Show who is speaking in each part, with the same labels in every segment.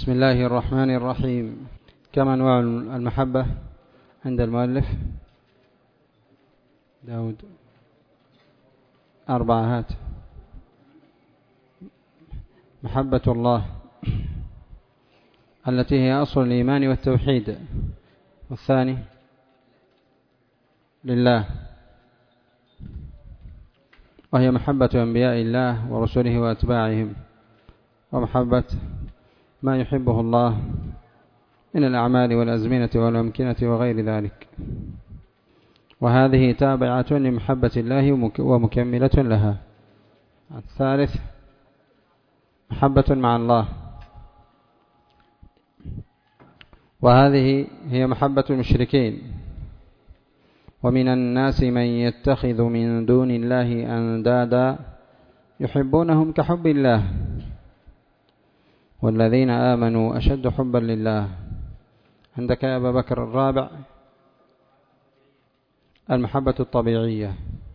Speaker 1: بسم الله الرحمن الرحيم. كم أنواع المحبة عند المؤلف داود؟ 4. هات. محبة الله التي هي أصل الإيمان والتوحيد، والثاني لله وهي محبة أنبياء الله ورسله وأتباعهم، ومحبة ما يحبه الله من الأعمال والأزمنة والأمكنة وغير ذلك، وهذه تابعة لمحبة الله ومكملة لها. الثالث محبة مع الله، وهذه هي محبة المشركين. ومن الناس من يتخذ من دون الله أندادا يحبونهم كحب الله والذين آمنوا أشد حبا لله. عندك يا أبا بكر 4 المحبة الطبيعية،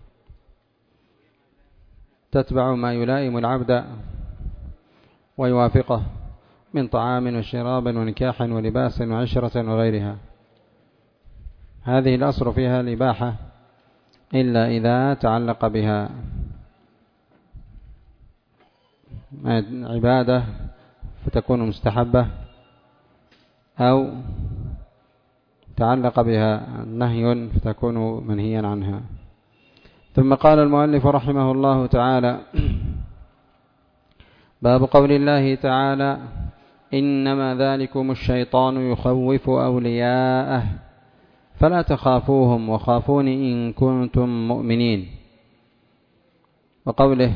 Speaker 1: تتبع ما يلائم العبد ويوافقه من طعام وشراب ونكاح ولباس وعشرة وغيرها. هذه الأصل فيها الإباحة إلا إذا تعلق بها عبادة فتكون مستحبة، أو تعلق بها نهي فتكون منهيا عنها. ثم قال المؤلف رحمه الله تعالى: باب قول الله تعالى: إنما ذلكم الشيطان يخوف أولياءه فلا تخافوهم وخافون إن كنتم مؤمنين. وقوله: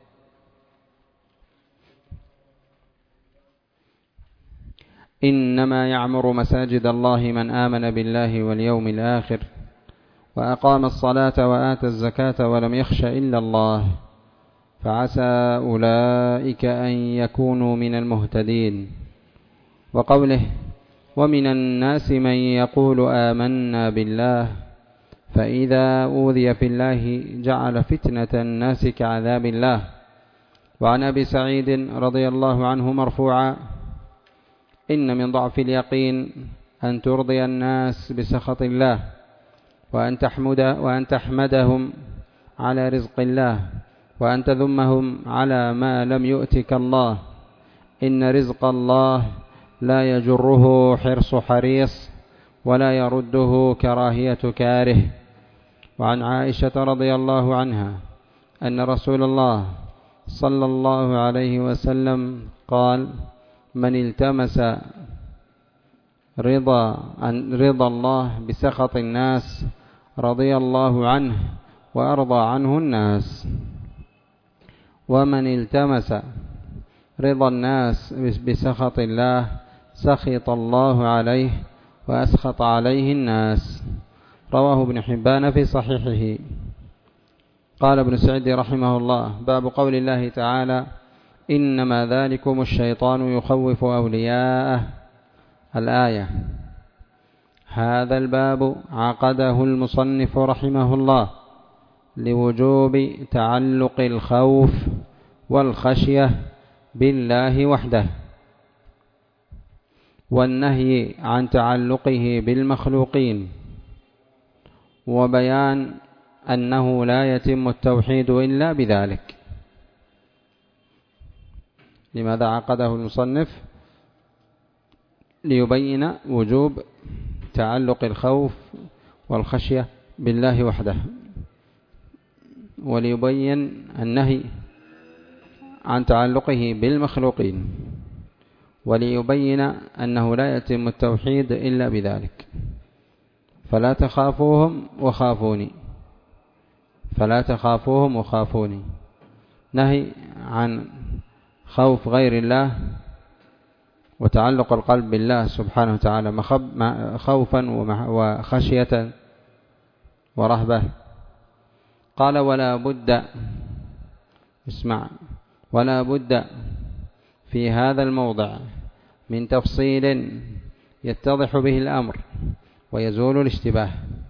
Speaker 1: إنما يعمر مساجد الله من آمن بالله واليوم الآخر وأقام الصلاة وآتى الزكاة ولم يخش إلا الله فعسى أولئك أن يكونوا من المهتدين. وقوله: ومن الناس من يقول آمنا بالله فإذا أوذي في الله جعل فتنة الناس كعذاب الله. وعن أبي سعيد رضي الله عنه مرفوعا: إن من ضعف اليقين أن ترضي الناس بسخط الله وأن تحمدهم على رزق الله وأن تذمهم على ما لم يؤتك الله. إن رزق الله لا يجره حرص حريص ولا يرده كراهية كاره. وعن عائشة رضي الله عنها أن رسول الله صلى الله عليه وسلم قال: من التمس رضا الله بسخط الناس رضي الله عنه وأرضى عنه الناس. ومن التمس رضا الناس بسخط الله سخط الله عليه وأسخط عليه الناس. رواه ابن حبان في صحيحه. قال ابن سعيد رحمه الله: باب قول الله تعالى: إنما ذلكم الشيطان يخوف أولياءه. الآية. هذا الباب عقده المصنف رحمه الله لوجوب تعلق الخوف والخشية بالله وحده، والنهي عن تعلقه بالمخلوقين، وبيان أنه لا يتم التوحيد إلا بذلك. لماذا عقده المصنف؟ ليبين وجوب تعلق الخوف والخشية بالله وحده، وليبين النهي عن تعلقه بالمخلوقين، وليبين أنه لا يتم التوحيد إلا بذلك. فلا تخافوهم وخافوني، فلا تخافوهم وخافوني، نهي عن خوف غير الله وتعلق القلب بالله سبحانه وتعالى خوفا وخشية ورهبة. قال: ولا بد، اسمع، ولا بد في هذا الموضع من تفصيل يتضح به الأمر ويزول الاشتباه.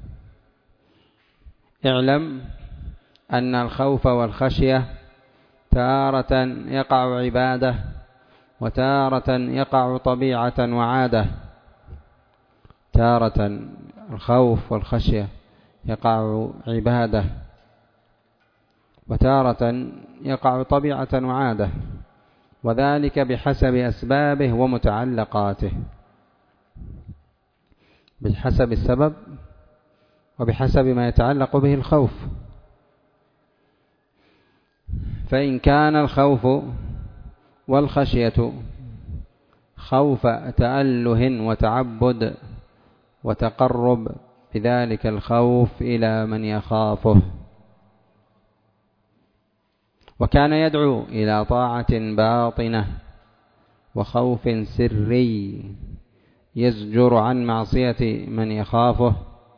Speaker 1: اعلم أن الخوف والخشية تارة يقع عبادة وتارة يقع طبيعة وعادة. تارة الخوف والخشية يقع عبادة، وتارة يقع طبيعة وعادة، وذلك بحسب أسبابه ومتعلقاته، بحسب السبب وبحسب ما يتعلق به الخوف. فإن كان الخوف والخشية خوف تأله وتعبد وتقرب بذلك الخوف إلى من يخافه، وكان يدعو إلى طاعة باطنة وخوف سري يزجر عن معصية من يخافه،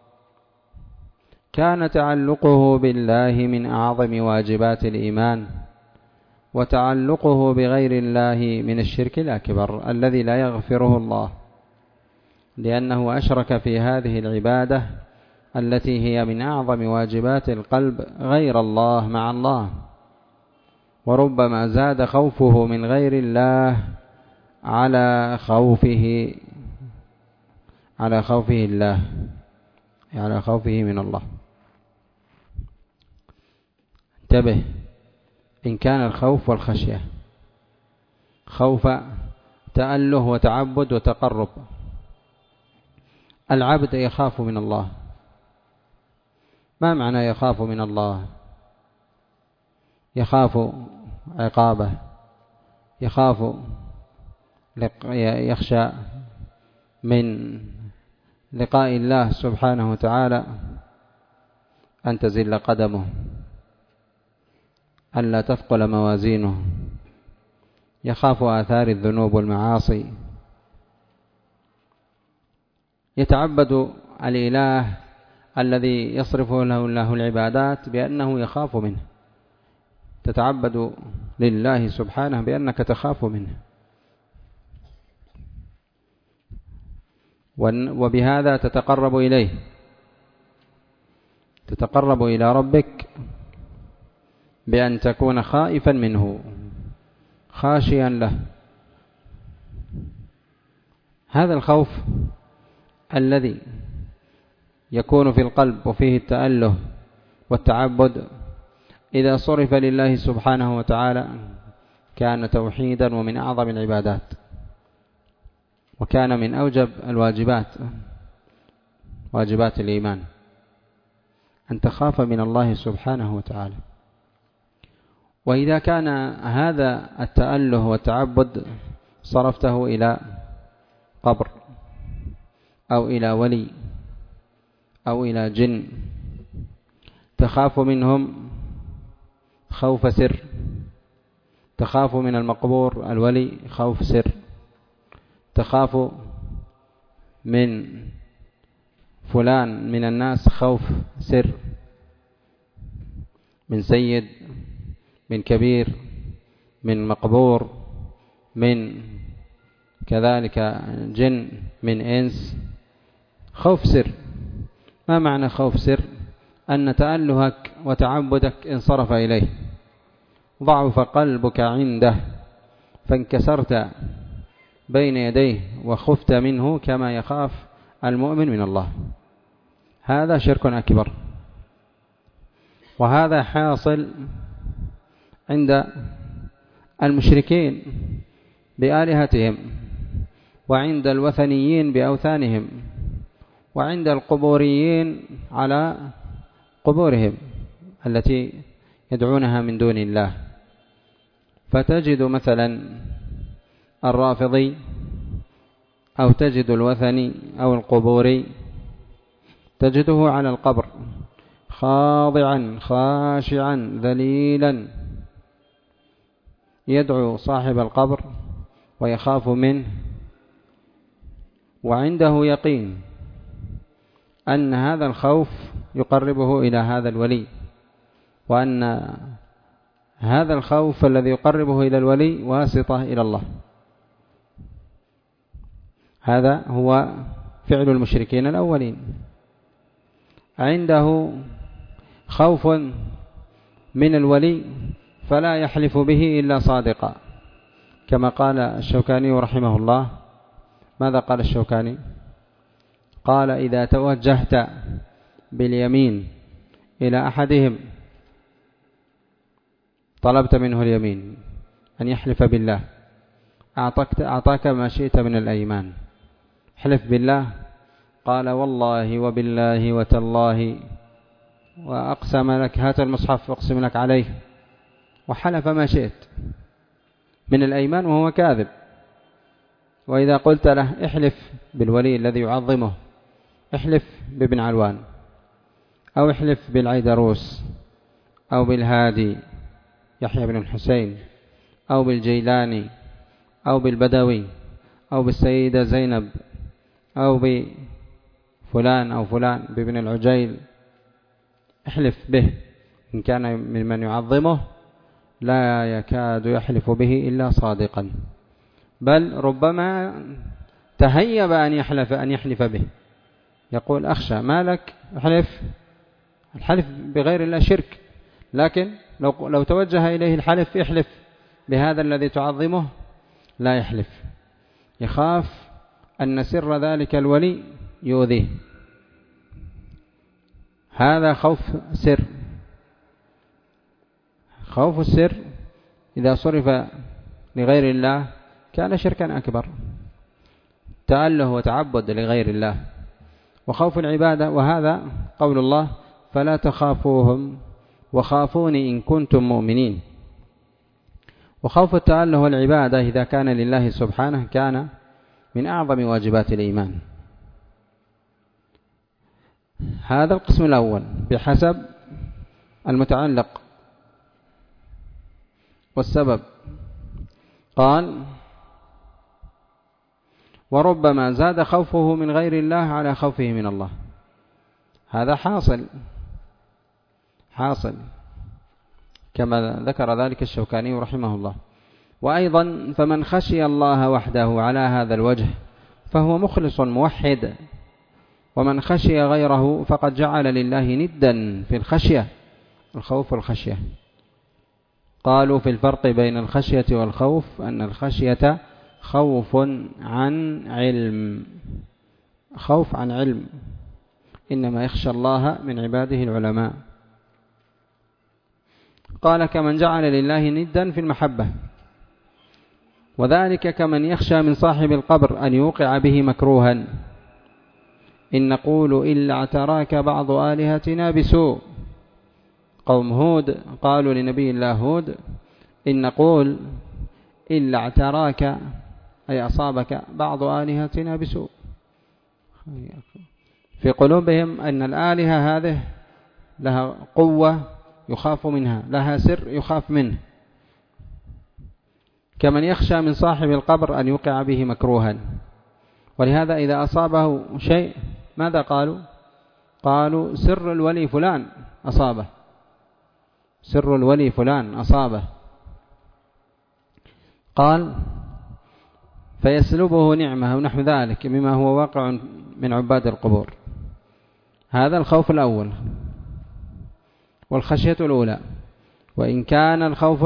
Speaker 1: كان تعلقه بالله من أعظم واجبات الإيمان، وتعلقه بغير الله من الشرك الأكبر الذي لا يغفره الله، لأنه أشرك في هذه العبادة التي هي من أعظم واجبات القلب غير الله مع الله. وربما زاد خوفه من غير الله على خوفه الله، على خوفه من الله. انتبه، إن كان الخوف والخشية خوف تأله وتعبد وتقرب، العبد يخاف من الله. ما معنى يخاف من الله؟ يخاف عقابه، يخشى من لقاء الله سبحانه وتعالى أن تزل قدمه، أن لا تثقل موازينه، يخاف آثار الذنوب والمعاصي. يتعبد الإله الذي يصرف له الله العبادات بأنه يخاف منه، تتعبد لله سبحانه بأنك تخاف منه، وبهذا تتقرب إليه، تتقرب إلى ربك بأن تكون خائفا منه، خاشيا له. هذا الخوف الذي يكون في القلب وفيه التأله والتعبد إذا صرف لله سبحانه وتعالى كان توحيدا ومن أعظم العبادات، وكان من أوجب الواجبات، واجبات الإيمان، أن تخاف من الله سبحانه وتعالى. وإذا كان هذا التأله والتعبد صرفته إلى قبر أو إلى ولي أو إلى جن، تخاف منهم خوف سر، تخاف من المقبور الولي خوف سر، تخاف من فلان من الناس خوف سر، من سيد، من كبير، من مقبور، من كذلك جن، من إنس، خوف سر. ما معنى خوف سر؟ أن تألهك وتعبدك انصرف إليه، ضعف قلبك عنده فانكسرت بين يديه وخفت منه كما يخاف المؤمن من الله. هذا شرك أكبر، وهذا حاصل عند المشركين بآلهتهم، وعند الوثنيين بأوثانهم، وعند القبوريين على قبورهم التي يدعونها من دون الله. فتجد مثلا الرافضي أو تجد الوثني أو القبوري تجده على القبر خاضعا خاشعا ذليلا يدعو صاحب القبر ويخاف منه، وعنده يقين أن هذا الخوف يقربه إلى هذا الولي، وأن هذا الخوف الذي يقربه إلى الولي واسطة إلى الله. هذا هو فعل المشركين الأولين، عنده خوف من الولي فلا يحلف به إلا صادقا، كما قال الشوكاني رحمه الله. ماذا قال الشوكاني؟ قال: إذا توجهت باليمين إلى أحدهم طلبت منه اليمين أن يحلف بالله، أعطاك ما شئت من الأيمان، حلف بالله. قال: والله وبالله وتالله، وأقسم لك، هات المصحف أقسم لك عليه، وحلف ما شئت من الأيمان وهو كاذب. وإذا قلت له احلف بالولي الذي يعظمه، احلف بابن علوان، أو احلف بالعيدروس، أو بالهادي يحيى بن الحسين، أو بالجيلاني، أو بالبدوي، أو بالسيدة زينب، أو بفلان أو فلان بابن العجيل، احلف به، إن كان ممن يعظمه لا يكاد يحلف به إلا صادقا، بل ربما تهيب أن يحلف به، يقول: أخشى ما لك، الحلف بغير الله شرك. لكن لو توجه إليه الحلف احلف بهذا الذي تعظمه، لا يحلف، يخاف أن سر ذلك الولي يؤذيه. هذا خوف سر. خوف السر إذا صرف لغير الله كان شركا أكبر، تأله وتعبد لغير الله. وخوف العبادة، وهذا قول الله: فلا تخافوهم وخافوني إن كنتم مؤمنين. وخوف التأله والعبادة إذا كان لله سبحانه كان من أعظم واجبات الإيمان. هذا القسم الأول بحسب المتعلق والسبب. قال: وربما زاد خوفه من غير الله على خوفه من الله. هذا حاصل كما ذكر ذلك الشوكاني رحمه الله. وأيضا فمن خشي الله وحده على هذا الوجه فهو مخلص موحد، ومن خشي غيره فقد جعل لله ندا في الخشية، الخوف والخشية. قالوا في الفرق بين الخشية والخوف أن الخشية خوف عن علم، خوف عن علم، إنما يخشى الله من عباده العلماء. قال: كمن جعل لله ندا في المحبة، وذلك كمن يخشى من صاحب القبر أن يوقع به مكروها. إن نقول إلا اعتراك بعض آلهتنا بسوء. قوم هود قالوا لنبي الله هود: إن نقول إلا اعتراك، أي أصابك بعض آلهتنا بسوء. في قلوبهم أن الآلهة هذه لها قوة يخاف منها، لها سر يخاف منه. كمن يخشى من صاحب القبر أن يوقع به مكروها. ولهذا إذا أصابه شيء ماذا قالوا؟ قالوا: سر الولي فلان أصابه، سر الولي فلان أصابه. قال: فيسلبه نعمه ونحو ذلك مما هو واقع من عباد القبور. هذا الخوف الأول والخشية الأولى. وإن كان الخوف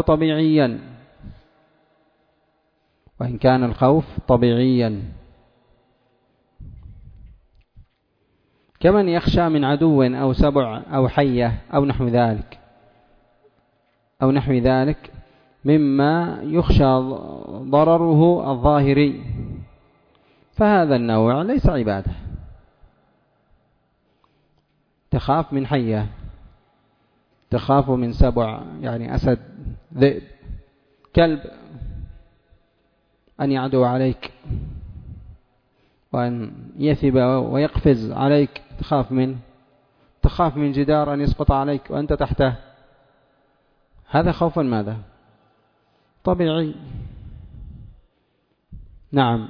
Speaker 1: طبيعيا كمن يخشى من عدو أو سبع أو حية أو نحو ذلك مما يخشى ضرره الظاهري، فهذا النوع ليس عبادة. تخاف من حية، تخاف من سبع يعني أسد، ذئب، كلب، أن يعدو عليك وأن يثب ويقفز عليك، تخاف من جدار أن يسقط عليك وأنت تحته. هذا خوف ماذا؟ طبيعي. نعم.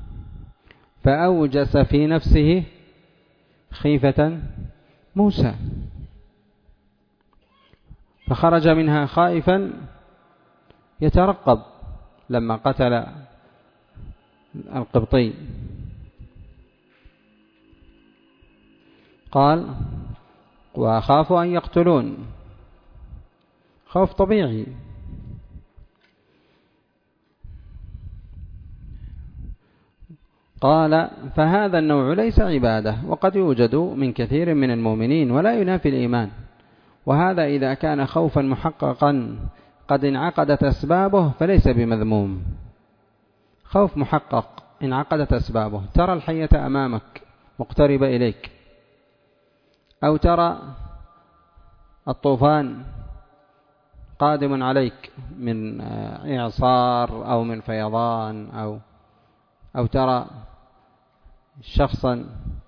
Speaker 1: فأوجس في نفسه خيفة موسى، فخرج منها خائفا يترقب لما قتل القبطي. قال: وأخاف أن يقتلون. خوف طبيعي. قال فهذا النوع ليس عبادة، وقد يوجد من كثير من المؤمنين ولا ينافي الإيمان، وهذا إذا كان خوفا محققا قد انعقدت أسبابه فليس بمذموم. خوف محقق انعقدت أسبابه، ترى الحية أمامك مقتربة إليك، أو ترى الطوفان قادم عليك من إعصار أو من فيضان، أو ترى شخصا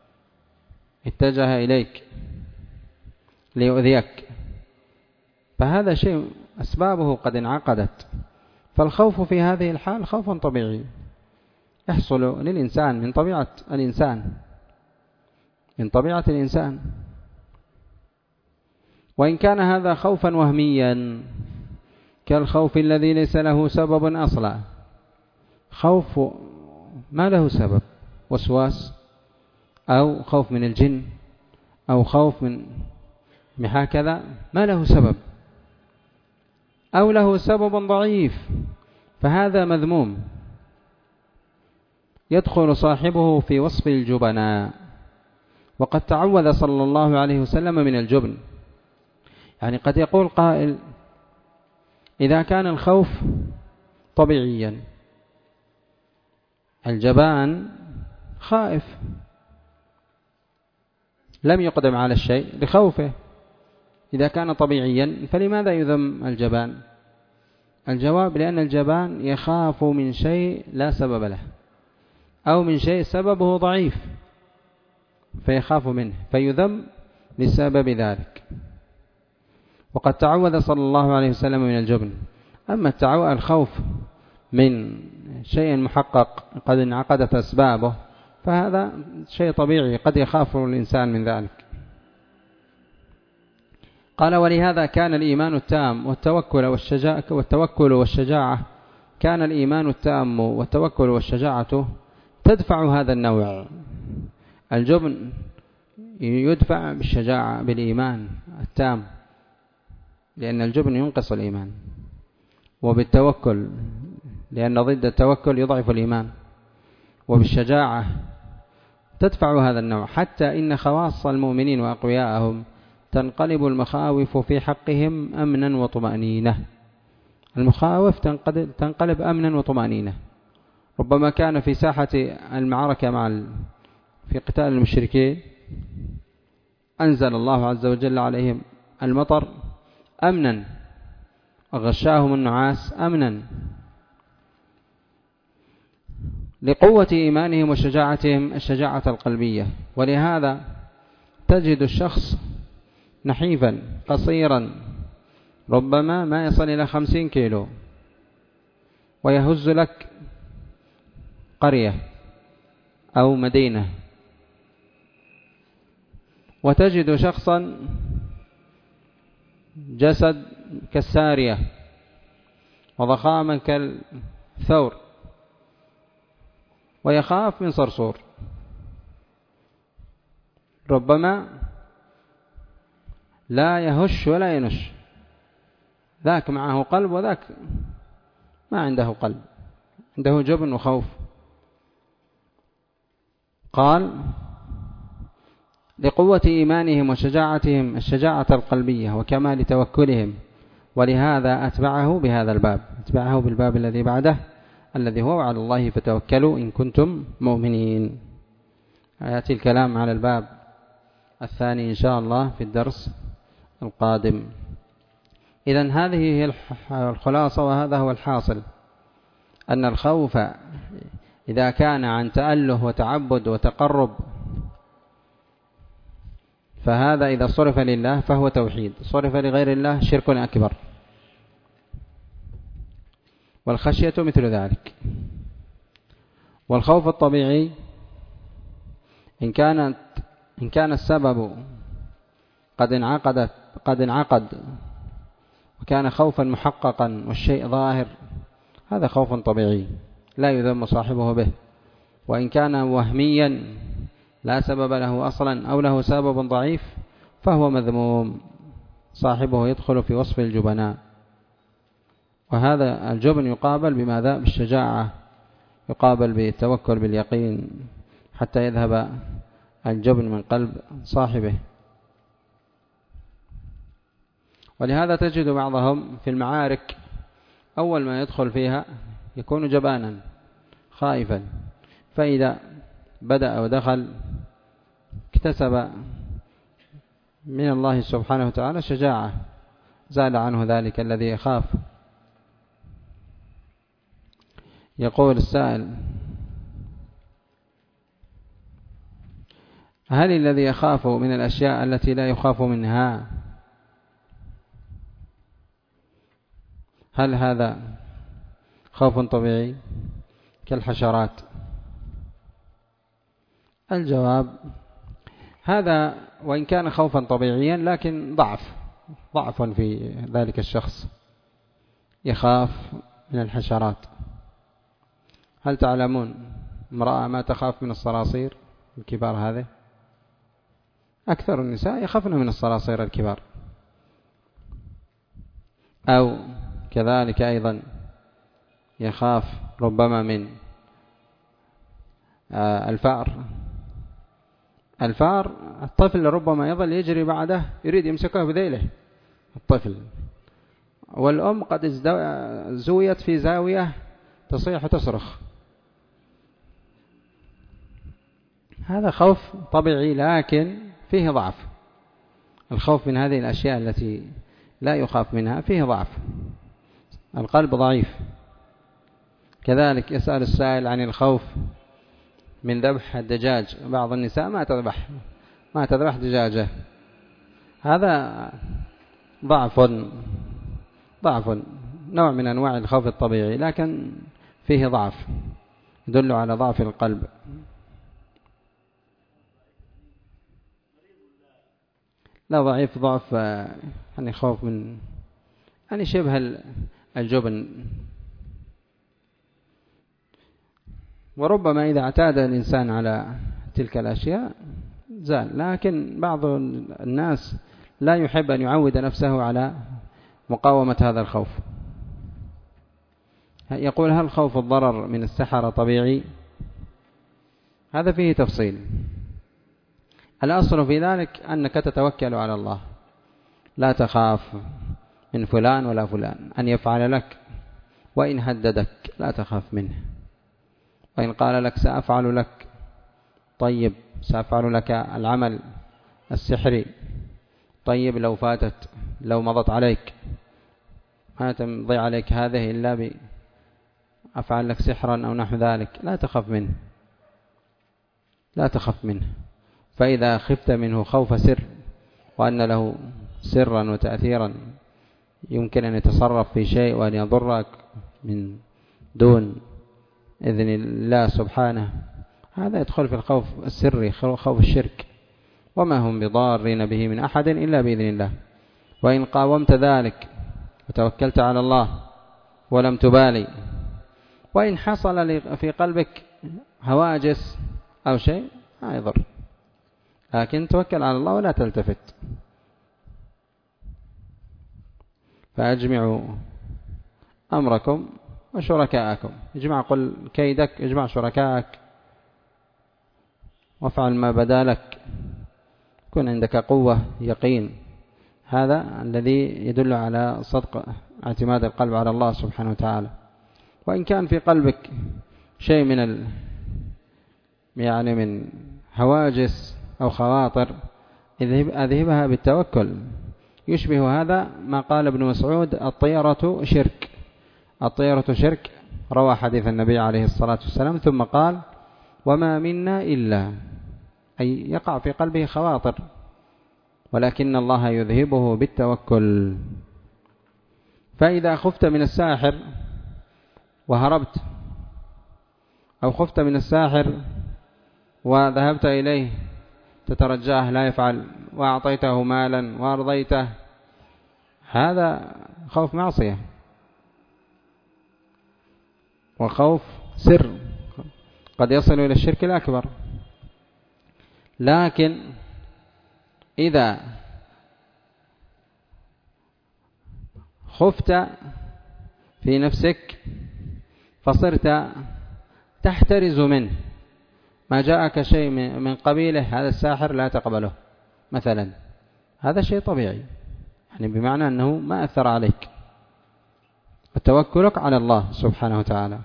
Speaker 1: اتجه إليك ليؤذيك، فهذا شيء أسبابه قد انعقدت. فالخوف في هذه الحال خوف طبيعي يحصل للإنسان من طبيعة الإنسان، وإن كان هذا خوفا وهميا كالخوف الذي ليس له سبب أصلا، خوف ما له سبب، وسواس أو خوف من الجن أو خوف من هكذا ما له سبب، أو له سبب ضعيف، فهذا مذموم يدخل صاحبه في وصف الجبناء. وقد تعوذ صلى الله عليه وسلم من الجبن. يعني قد يقول قائل إذا كان الخوف طبيعيا، الجبان خائف لم يقدم على الشيء لخوفه، إذا كان طبيعيا فلماذا يذم الجبان؟ الجواب لأن الجبان يخاف من شيء لا سبب له، أو من شيء سببه ضعيف فيخاف منه فيذم لسبب ذلك. وقد تعوذ صلى الله عليه وسلم من الجبن. أما الخوف من شيء محقق قد انعقدت أسبابه فهذا شيء طبيعي قد يخاف الإنسان من ذلك. قال ولهذا كان الإيمان التام والتوكل والشجاعة كان الإيمان التام والتوكل والشجاعة تدفع هذا النوع. الجبن يدفع بالشجاعة بالإيمان التام، لأن الجبن ينقص الإيمان، وبالتوكل لأن ضد التوكل يضعف الإيمان، وبالشجاعة تدفع هذا النوع. حتى إن خواص المؤمنين وأقوياءهم تنقلب المخاوف في حقهم أمنا وطمأنينة. المخاوف تنقلب أمنا وطمأنينة. ربما كان في ساحة المعركة في قتال المشركين أنزل الله عز وجل عليهم المطر أمنا، وغشاهم النعاس أمنا، لقوة إيمانهم وشجاعتهم الشجاعة القلبية. ولهذا تجد الشخص نحيفا قصيرا ربما ما يصل إلى 50 كيلو ويهز لك قرية أو مدينة، وتجد شخصا جسد كالسارية وضخاما كالثور ويخاف من صرصور، ربما لا يهش ولا ينش، ذاك معه قلب وذاك ما عنده قلب، عنده جبن وخوف. قال لقوة إيمانهم وشجاعتهم الشجاعة القلبية وكمال توكلهم، ولهذا أتبعه بهذا الباب، أتبعه بالباب الذي بعده الذي هو على الله فتوكلوا إن كنتم مؤمنين. يأتي الكلام على الباب الثاني إن شاء الله في الدرس القادم. إذن هذه هي الخلاصة وهذا هو الحاصل، أن الخوف إذا كان عن تأله وتعبد وتقرب فهذا إذا صرف لله فهو توحيد، صرف لغير الله شرك أكبر. والخشية مثل ذلك. والخوف الطبيعي إن كان السبب قد انعقد وكان خوفا محققا والشيء ظاهر، هذا خوف طبيعي لا يذم صاحبه به. وإن كان وهميا لا سبب له أصلا أو له سبب ضعيف فهو مذموم، صاحبه يدخل في وصف الجبناء. وهذا الجبن يقابل بماذا؟ بالشجاعة، يقابل بالتوكل باليقين حتى يذهب الجبن من قلب صاحبه. ولهذا تجد بعضهم في المعارك أول ما يدخل فيها يكون جبانا خائفا، فإذا بدأ ودخل اكتسب من الله سبحانه وتعالى شجاعة، زال عنه ذلك الذي يخاف. يقول السائل: هل الذي يخاف من الأشياء التي لا يخاف منها هل هذا خوف طبيعي كالحشرات؟ الجواب: هذا وإن كان خوفا طبيعيا لكن ضعف في ذلك الشخص، يخاف من الحشرات. هل تعلمون امرأة ما تخاف من الصراصير الكبار؟ هذه أكثر النساء يخافن من الصراصير الكبار. أو كذلك أيضا يخاف ربما من الفار. الطفل ربما يظل يجري بعده يريد يمسكه بذيله الطفل، والأم قد زويت في زاوية تصيح وتصرخ. هذا خوف طبيعي لكن فيه ضعف. الخوف من هذه الأشياء التي لا يخاف منها فيه ضعف، القلب ضعيف. كذلك يسأل السائل عن الخوف من ذبح الدجاج. بعض النساء ما تذبح دجاجة. هذا ضعف نوع من أنواع الخوف الطبيعي، لكن فيه ضعف يدل على ضعف القلب. لا ضعيف ضعف يعني خوف من يعني شبه الجبن. وربما إذا اعتاد الإنسان على تلك الأشياء زال، لكن بعض الناس لا يحب أن يعود نفسه على مقاومة هذا الخوف. يقول: هل خوف الضرر من السحرة طبيعي؟ هذا فيه تفصيل. الأصل في ذلك أنك تتوكل على الله، لا تخاف من فلان ولا فلان أن يفعل لك، وإن هددك لا تخاف منه، وإن قال لك سأفعل لك، طيب سأفعل لك العمل السحري، طيب لو فاتت لو مضت عليك ما تمضي عليك هذه إلا بأفعل لك سحرا أو نحو ذلك، لا تخف منه. فإذا خفت منه خوف سر، وأن له سرا وتأثيرا يمكن أن يتصرف في شيء وأن يضرك من دون إذن الله سبحانه، هذا يدخل في الخوف السري، خوف الشرك، وما هم بضارين به من أحد إلا بإذن الله. وإن قاومت ذلك وتوكلت على الله ولم تبالي، وإن حصل في قلبك هواجس أو شيء لا يضر، لكن توكل على الله ولا تلتفت. فأجمعوا أمركم وشركاءكم، اجمع قل كيدك، اجمع شركائك، وافعل ما بدا لك، كن عندك قوة يقين. هذا الذي يدل على صدق اعتماد القلب على الله سبحانه وتعالى. وإن كان في قلبك شيء من هواجس أو خواطر، أذهبها بالتوكل. يشبه هذا ما قال ابن مسعود: الطيرة شرك. الطيرة شرك، روى حديث النبي عليه الصلاة والسلام، ثم قال: وما منا إلا، أي يقع في قلبه خواطر، ولكن الله يذهبه بالتوكل. فإذا خفت من الساحر وهربت، أو خفت من الساحر وذهبت إليه تترجاه لا يفعل، وأعطيته مالا وأرضيته، هذا خوف معصية وخوف سر، قد يصل إلى الشرك الأكبر. لكن إذا خفت في نفسك فصرت تحترز منه، ما جاءك شيء من قبيله هذا الساحر لا تقبله مثلا، هذا شيء طبيعي، يعني بمعنى أنه ما أثر عليك، وتوكلك على الله سبحانه وتعالى.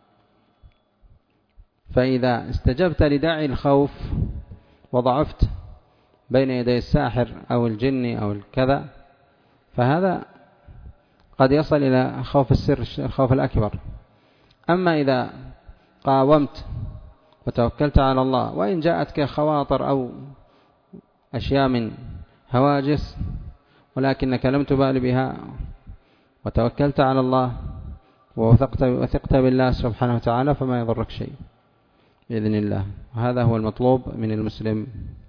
Speaker 1: فإذا استجبت لداعي الخوف وضعفت بين يدي الساحر أو الجن أو الكذا، فهذا قد يصل إلى خوف السر، الخوف الأكبر. أما إذا قاومت وتوكلت على الله، وإن جاءتك خواطر أو أشياء من هواجس ولكنك لم تبال بها، وتوكلت على الله وثقت بالله سبحانه وتعالى، فما يضرك شيء بإذن الله. هذا هو المطلوب من المسلم.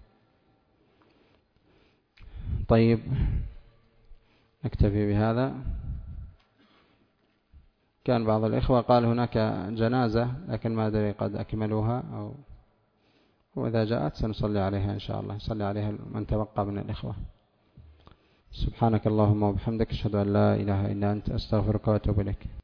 Speaker 1: طيب، نكتفي بهذا. كان بعض الإخوة قال هناك جنازة لكن ما أدري قد أكملوها أو وإذا جاءت سنصلي عليها إن شاء الله، صلي عليها من تبقى من الإخوة. سبحانك اللهم وبحمدك، أشهد أن لا إله إلا أنت، أستغفرك وأتوب إليك.